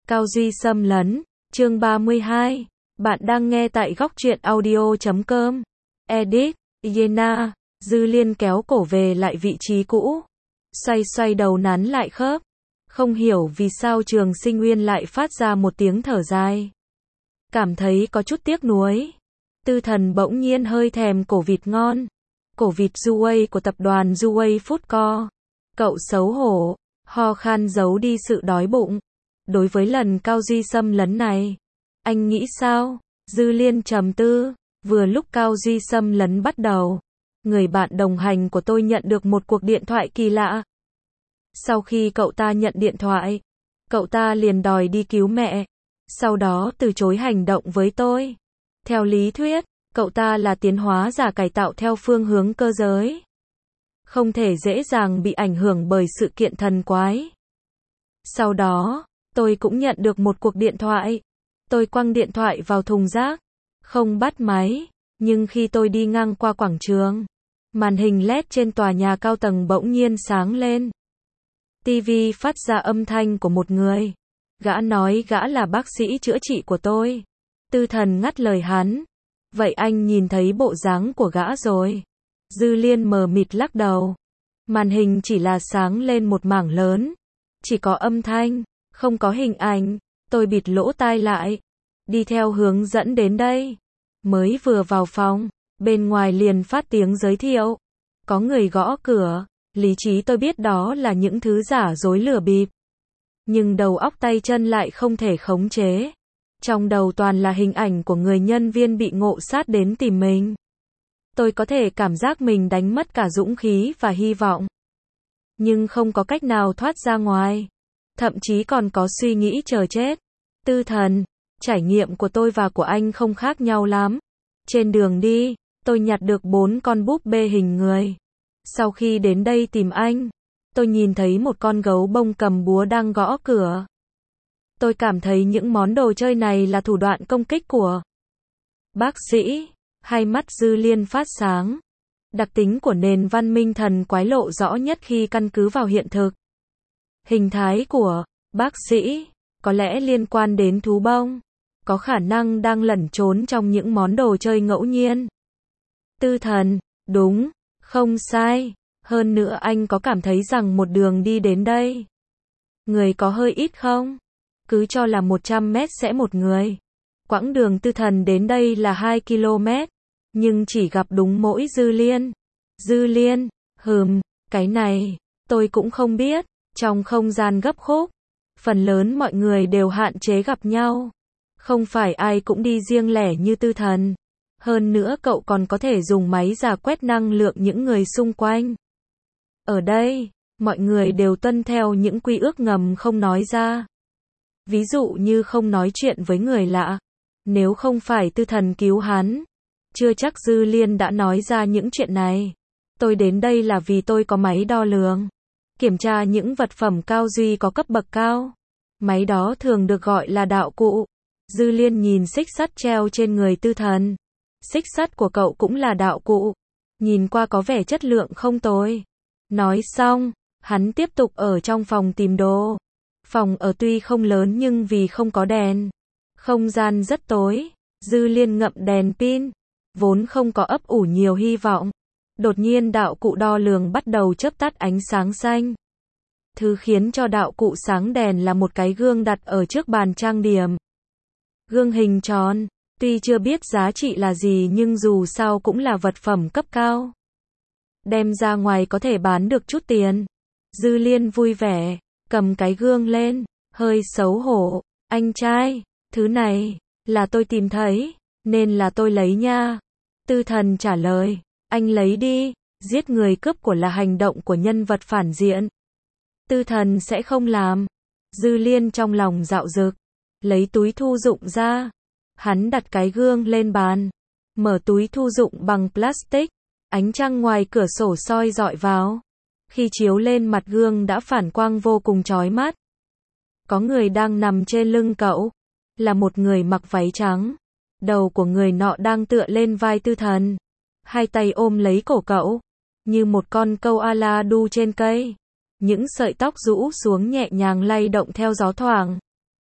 Cao Duy xâm lấn, chương 32. Bạn đang nghe tại góc truyện audio.com. Edit, Yena, Dư Liên kéo cổ về lại vị trí cũ. Xoay xoay đầu nắn lại khớp. Không hiểu vì sao Trường Sinh Uyên lại phát ra một tiếng thở dài. Cảm thấy có chút tiếc nuối. Tư Thần bỗng nhiên hơi thèm cổ vịt ngon. Cổ vịt Duway của tập đoàn Duway Food Co. Cậu xấu hổ, ho khan giấu đi sự đói bụng. Đối với lần Cao Duy xâm lấn này, anh nghĩ sao? Dư Liên trầm tư. Vừa lúc Cao Duy xâm lấn bắt đầu, người bạn đồng hành của tôi nhận được một cuộc điện thoại kỳ lạ. Sau khi cậu ta nhận điện thoại, cậu ta liền đòi đi cứu mẹ, sau đó từ chối hành động với tôi. Theo lý thuyết, cậu ta là tiến hóa giả cải tạo theo phương hướng cơ giới, không thể dễ dàng bị ảnh hưởng bởi sự kiện thần quái. Sau đó, tôi cũng nhận được một cuộc điện thoại. Tôi quăng điện thoại vào thùng rác, không bắt máy, nhưng khi tôi đi ngang qua quảng trường, màn hình LED trên tòa nhà cao tầng bỗng nhiên sáng lên. TV phát ra âm thanh của một người. Gã nói gã là bác sĩ chữa trị của tôi. Tư Thần ngắt lời hắn. Vậy anh nhìn thấy bộ dáng của gã rồi? Dư Liên mờ mịt lắc đầu. Màn hình chỉ là sáng lên một mảng lớn. Chỉ có âm thanh, không có hình ảnh. Tôi bịt lỗ tai lại. Đi theo hướng dẫn đến đây. Mới vừa vào phòng, bên ngoài liền phát tiếng giới thiệu. Có người gõ cửa. Lý trí tôi biết đó là những thứ giả dối lừa bịp. Nhưng đầu óc tay chân lại không thể khống chế. Trong đầu toàn là hình ảnh của người nhân viên bị ngộ sát đến tìm mình. Tôi có thể cảm giác mình đánh mất cả dũng khí và hy vọng. Nhưng không có cách nào thoát ra ngoài. Thậm chí còn có suy nghĩ chờ chết. Tư Thần, trải nghiệm của tôi và của anh không khác nhau lắm. Trên đường đi, tôi nhặt được 4 con búp bê hình người. Sau khi đến đây tìm anh, tôi nhìn thấy một con gấu bông cầm búa đang gõ cửa. Tôi cảm thấy những món đồ chơi này là thủ đoạn công kích của bác sĩ. Hai mắt Dư Liên phát sáng. Đặc tính của nền văn minh thần quái lộ rõ nhất khi căn cứ vào hiện thực. Hình thái của bác sĩ có lẽ liên quan đến thú bông, có khả năng đang lẩn trốn trong những món đồ chơi ngẫu nhiên. Tư Thần, đúng, không sai. Hơn nữa anh có cảm thấy rằng một đường đi đến đây, người có hơi ít không? Cứ cho là 100 mét sẽ một người. Quãng đường Tư Thần đến đây là 2 km, nhưng chỉ gặp đúng mỗi Dư Liên. Dư Liên, cái này, tôi cũng không biết. Trong không gian gấp khúc, phần lớn mọi người đều hạn chế gặp nhau. Không phải ai cũng đi riêng lẻ như Tư Thần. Hơn nữa cậu còn có thể dùng máy rà quét năng lượng những người xung quanh. Ở đây, mọi người đều tuân theo những quy ước ngầm không nói ra. Ví dụ như không nói chuyện với người lạ. Nếu không phải Tư Thần cứu hắn, chưa chắc Dư Liên đã nói ra những chuyện này. Tôi đến đây là vì tôi có máy đo lường, kiểm tra những vật phẩm Cao Duy có cấp bậc cao. Máy đó thường được gọi là đạo cụ. Dư Liên nhìn xích sắt treo trên người Tư Thần. Xích sắt của cậu cũng là đạo cụ. Nhìn qua có vẻ chất lượng không tồi. Nói xong, hắn tiếp tục ở trong phòng tìm đồ. Phòng ở tuy không lớn nhưng vì không có đèn, không gian rất tối. Dư Liên ngậm đèn pin, vốn không có ấp ủ nhiều hy vọng. Đột nhiên đạo cụ đo lường bắt đầu chớp tắt ánh sáng xanh. Thứ khiến cho đạo cụ sáng đèn là một cái gương đặt ở trước bàn trang điểm. Gương hình tròn, tuy chưa biết giá trị là gì nhưng dù sao cũng là vật phẩm cấp cao. Đem ra ngoài có thể bán được chút tiền. Dư Liên vui vẻ, cầm cái gương lên, hơi xấu hổ. Anh trai, thứ này, là tôi tìm thấy, nên là tôi lấy nha. Tư Thần trả lời, anh lấy đi, giết người cướp của là hành động của nhân vật phản diện. Tư Thần sẽ không làm. Dư Liên trong lòng dạo dực, lấy túi thu dụng ra. Hắn đặt cái gương lên bàn, mở túi thu dụng bằng plastic. Ánh trăng ngoài cửa sổ soi rọi vào. Khi chiếu lên mặt gương đã phản quang vô cùng chói mắt. Có người đang nằm trên lưng cậu. Là một người mặc váy trắng. Đầu của người nọ đang tựa lên vai Tư Thần. Hai tay ôm lấy cổ cậu. Như một con câu ala đu trên cây. Những sợi tóc rũ xuống nhẹ nhàng lay động theo gió thoảng.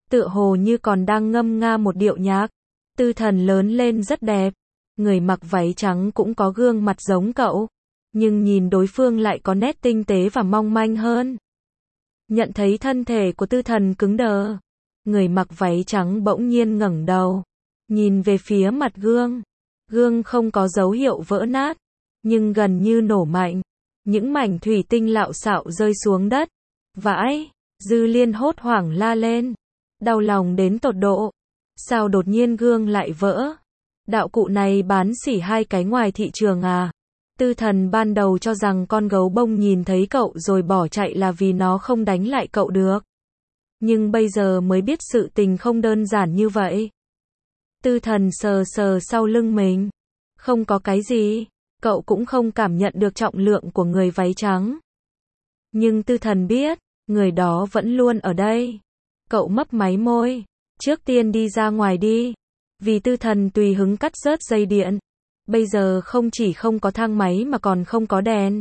tựa hồ như còn đang ngâm nga một điệu nhạc. Tư Thần lớn lên rất đẹp, người mặc váy trắng cũng có gương mặt giống cậu, nhưng nhìn đối phương lại có nét tinh tế và mong manh hơn. Nhận thấy thân thể của Tư Thần cứng đờ, người mặc váy trắng bỗng nhiên ngẩng đầu, nhìn về phía mặt gương. Gương không có dấu hiệu vỡ nát, nhưng gần như nổ mạnh. Những mảnh thủy tinh lạo xạo rơi xuống đất. Vãi, Dư Liên hốt hoảng la lên, đau lòng đến tột độ. Sao đột nhiên gương lại vỡ? Đạo cụ này bán xỉ 2 cái ngoài thị trường à? Tư Thần ban đầu cho rằng con gấu bông nhìn thấy cậu rồi bỏ chạy là vì nó không đánh lại cậu được. Nhưng bây giờ mới biết sự tình không đơn giản như vậy. Tư Thần sờ sờ sau lưng mình. Không có cái gì. Cậu cũng không cảm nhận được trọng lượng của người váy trắng. Nhưng Tư Thần biết, người đó vẫn luôn ở đây. Cậu mấp máy môi. Trước tiên đi ra ngoài đi. Vì Tư Thần tùy hứng cắt rớt dây điện. Bây giờ không chỉ không có thang máy mà còn không có đèn.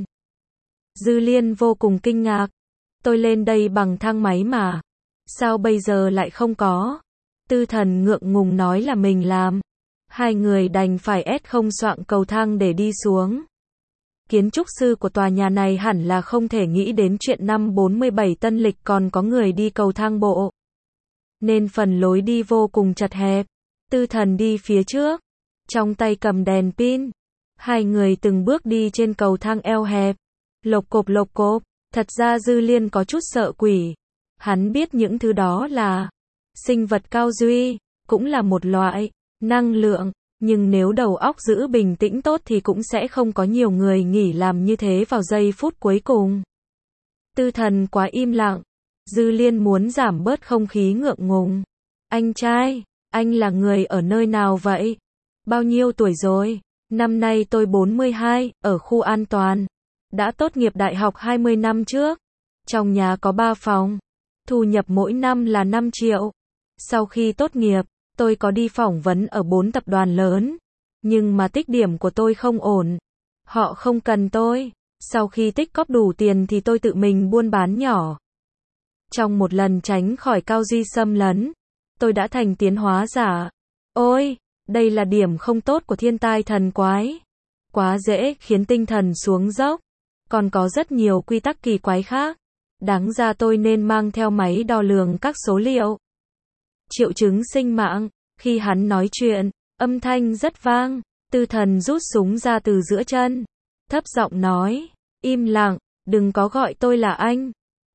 Dư Liên vô cùng kinh ngạc. Tôi lên đây bằng thang máy mà. Sao bây giờ lại không có? Tư Thần ngượng ngùng nói là mình làm. Hai người đành phải không soạn cầu thang để đi xuống. Kiến trúc sư của tòa nhà này hẳn là không thể nghĩ đến chuyện năm 47 tân lịch còn có người đi cầu thang bộ. Nên phần lối đi vô cùng chật hẹp. Tư Thần đi phía trước, trong tay cầm đèn pin. Hai người từng bước đi trên cầu thang eo hẹp. Lộc cộp, thật ra Dư Liên có chút sợ quỷ. Hắn biết những thứ đó là sinh vật cao duy, cũng là một loại năng lượng, nhưng nếu đầu óc giữ bình tĩnh tốt thì cũng sẽ không có nhiều người nghỉ làm như thế vào giây phút cuối cùng. Tư Thần quá im lặng, Dư Liên muốn giảm bớt không khí ngượng ngùng. Anh trai, anh là người ở nơi nào vậy? Bao nhiêu tuổi rồi? Năm nay tôi 42, ở khu an toàn. Đã tốt nghiệp đại học 20 năm trước. Trong nhà có 3 phòng. Thu nhập mỗi năm là 5 triệu. Sau khi tốt nghiệp, tôi có đi phỏng vấn ở 4 tập đoàn lớn. Nhưng mà tích điểm của tôi không ổn. Họ không cần tôi. Sau khi tích cóp đủ tiền thì tôi tự mình buôn bán nhỏ. Trong một lần tránh khỏi cao duy xâm lấn, tôi đã thành tiến hóa giả. Ôi, đây là điểm không tốt của thiên tai thần quái. Quá dễ khiến tinh thần xuống dốc. Còn có rất nhiều quy tắc kỳ quái khác. Đáng ra tôi nên mang theo máy đo lường các số liệu. Triệu chứng sinh mạng. Khi hắn nói chuyện, âm thanh rất vang. Tư Thần rút súng ra từ giữa chân. Thấp giọng nói, im lặng, đừng có gọi tôi là anh.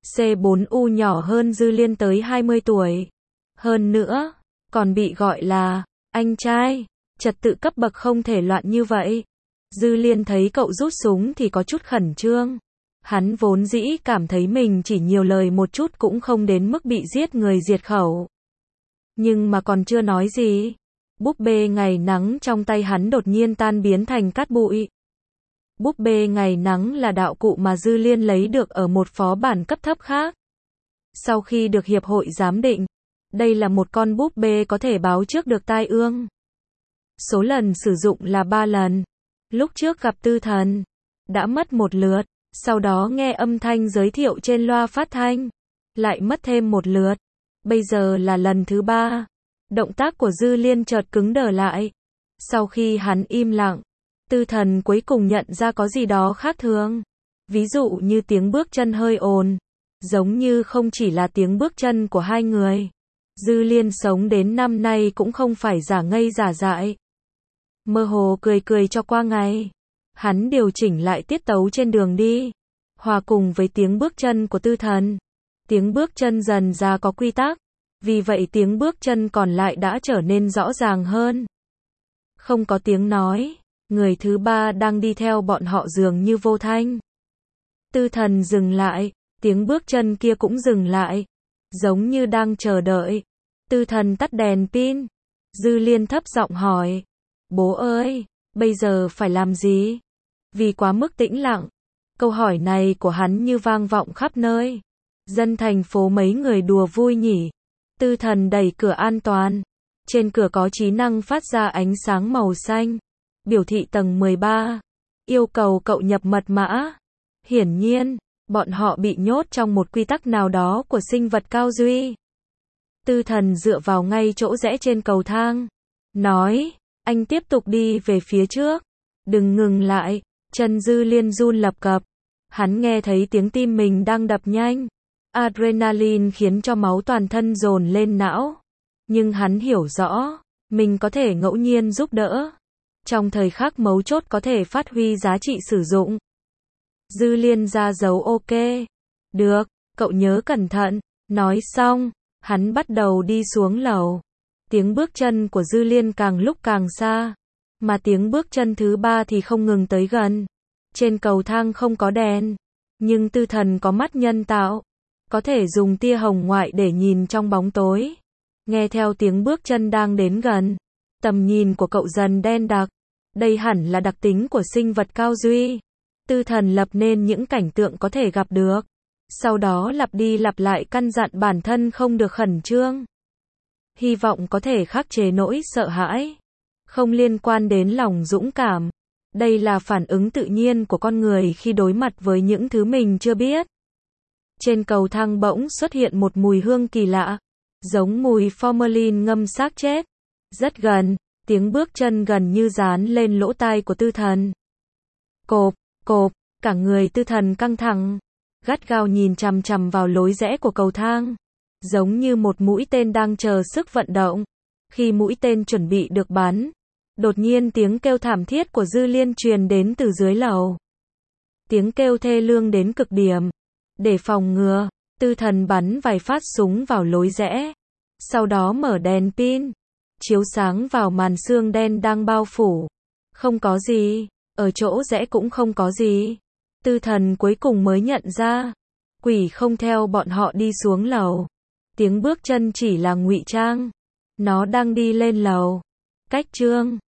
C4U nhỏ hơn Dư Liên tới 20 tuổi. Hơn nữa, còn bị gọi là anh trai. Trật tự cấp bậc không thể loạn như vậy. Dư Liên thấy cậu rút súng thì có chút khẩn trương. Hắn vốn dĩ cảm thấy mình chỉ nhiều lời một chút cũng không đến mức bị giết người diệt khẩu. Nhưng mà còn chưa nói gì, búp bê ngày nắng trong tay hắn đột nhiên tan biến thành cát bụi. Búp bê ngày nắng là đạo cụ mà Dư Liên lấy được ở một phó bản cấp thấp khác. Sau khi được hiệp hội giám định, đây là một con búp bê có thể báo trước được tai ương. Số lần sử dụng là 3 lần. Lúc trước gặp Tư Thần, đã mất 1 lượt, sau đó nghe âm thanh giới thiệu trên loa phát thanh, lại mất thêm 1 lượt. Bây giờ là lần thứ 3. Động tác của Dư Liên chợt cứng đờ lại. Sau khi hắn im lặng, Tư Thần cuối cùng nhận ra có gì đó khác thường. Ví dụ như tiếng bước chân hơi ồn, giống như không chỉ là tiếng bước chân của hai người. Dư Liên sống đến năm nay cũng không phải giả ngây giả dại. Mơ hồ cười cho qua ngày. Hắn điều chỉnh lại tiết tấu trên đường đi, hòa cùng với tiếng bước chân của Tư Thần. Tiếng bước chân dần ra có quy tắc, vì vậy tiếng bước chân còn lại đã trở nên rõ ràng hơn. Không có tiếng nói, người thứ 3 đang đi theo bọn họ dường như vô thanh. Tư Thần dừng lại, tiếng bước chân kia cũng dừng lại, giống như đang chờ đợi. Tư Thần tắt đèn pin. Dư Liên thấp giọng hỏi, bố ơi, bây giờ phải làm gì? Vì quá mức tĩnh lặng, câu hỏi này của hắn như vang vọng khắp nơi. Dân thành phố mấy người đùa vui nhỉ? Tư Thần đẩy cửa an toàn. Trên cửa có trí năng phát ra ánh sáng màu xanh. Biểu thị tầng 13. Yêu cầu cậu nhập mật mã. Hiển nhiên, bọn họ bị nhốt trong một quy tắc nào đó của sinh vật cao duy. Tư Thần dựa vào ngay chỗ rẽ trên cầu thang. Nói, anh tiếp tục đi về phía trước. Đừng ngừng lại. Chân Dư Liên run lập cập. Hắn nghe thấy tiếng tim mình đang đập nhanh. Adrenaline khiến cho máu toàn thân dồn lên não. Nhưng hắn hiểu rõ, mình có thể ngẫu nhiên giúp đỡ. Trong thời khắc mấu chốt có thể phát huy giá trị sử dụng. Dư Liên ra dấu ok. Được, cậu nhớ cẩn thận. Nói xong, hắn bắt đầu đi xuống lầu. Tiếng bước chân của Dư Liên càng lúc càng xa. Mà tiếng bước chân thứ 3 thì không ngừng tới gần. Trên cầu thang không có đèn. Nhưng Tư Thần có mắt nhân tạo. Có thể dùng tia hồng ngoại để nhìn trong bóng tối. Nghe theo tiếng bước chân đang đến gần. Tầm nhìn của cậu dần đen đặc. Đây hẳn là đặc tính của sinh vật cao duy. Tư Thần lập nên những cảnh tượng có thể gặp được. Sau đó lặp đi lặp lại căn dặn bản thân không được khẩn trương. Hy vọng có thể khắc chế nỗi sợ hãi. Không liên quan đến lòng dũng cảm. Đây là phản ứng tự nhiên của con người khi đối mặt với những thứ mình chưa biết. Trên cầu thang bỗng xuất hiện một mùi hương kỳ lạ. Giống mùi formalin ngâm xác chết. Rất gần, tiếng bước chân gần như dán lên lỗ tai của Tư Thần. Cộp, cộp, cả người Tư Thần căng thẳng. Gắt gao nhìn chằm chằm vào lối rẽ của cầu thang. Giống như một mũi tên đang chờ sức vận động. Khi mũi tên chuẩn bị được bắn, đột nhiên tiếng kêu thảm thiết của Dư Liên truyền đến từ dưới lầu. Tiếng kêu thê lương đến cực điểm. Để phòng ngừa, Tư Thần bắn vài phát súng vào lối rẽ. Sau đó mở đèn pin, chiếu sáng vào màn sương đen đang bao phủ. Không có gì, ở chỗ rẽ cũng không có gì. Tư Thần cuối cùng mới nhận ra, quỷ không theo bọn họ đi xuống lầu. Tiếng bước chân chỉ là ngụy trang. Nó đang đi lên lầu. Cách chương